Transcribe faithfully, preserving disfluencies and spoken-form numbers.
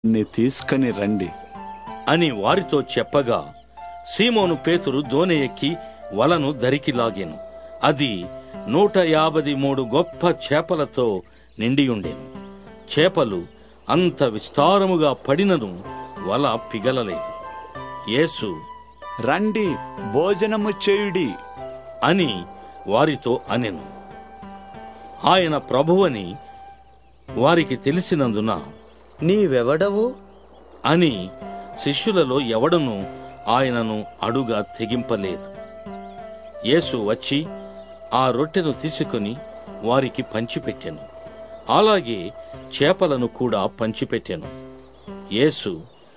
ని తీసుకొని రండి అని వారితో చెప్పగా సీమోను పేతురు దోణి ఎక్కి వలను దరికి లాగెను. అది నూట యాభై మూడు గొప్ప చేపలతో నిండియుండెను. చేపలు అంత విస్తారముగా పడినను వల పిగలలేదు. యేసు రండి భోజనము చేయుడి అని వారితో అనెను. ఆయన ప్రభువని వారికి తెలిసినందున నీవెవడవు అని శిష్యులలో ఎవడనూ ఆయనను అడుగా తెగింపలేదు. యేసు వచ్చి ఆ రొట్టెను తీసుకుని వారికి పంచిపెట్టెను. అలాగే చేపలను కూడా పంచిపెట్టెను. యేసు